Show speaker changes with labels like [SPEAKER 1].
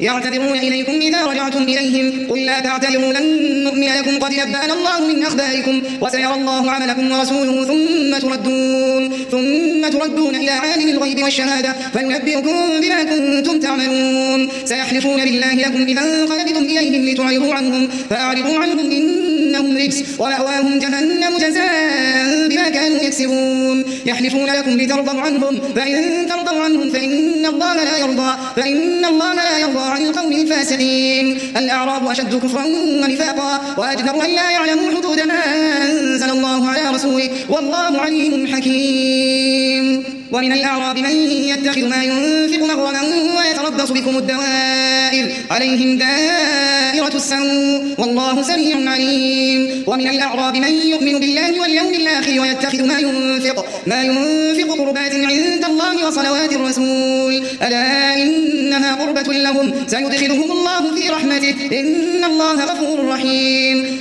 [SPEAKER 1] يعتذرون إليكم إذا رجعتم إليهم قل لا تعتذروا لن نؤمن لكم قد نبأنا الله من أخباركم وسيرى الله عملكم ورسوله ثم تردون إلى عالم الغيب والشهادة فينبئكم بما كنتم تعملون سيحلفون بالله لكم إذا انقلبتم إليهم لتعرضوا عنهم فأعرضوا عنهم إنهم رجس ومأواهم جهنم جزاء بما كانوا يكسبون يحلفون لكم لترضوا عنهم فإن ترضوا عنهم فإن الله لا يرضى عن القوم الفاسقين الأعراب أشد كفرا ونفاقا وأجدر أن لا يعلموا حدود ما أنزل الله على رسوله والله عليم حكيم ومن الأعراب من يتخذ ما ينفق مغرما ويتربص بكم الدوائر عليهم دائرة السوء والله سميع عليم ومن الأعراب من يؤمن بالله واليوم الآخر ويتخذ ما ينفق قربات عند الله وصلوات الرسول ألا إنها قربة لهم سيدخلهم الله في رحمته إن الله غفور رحيم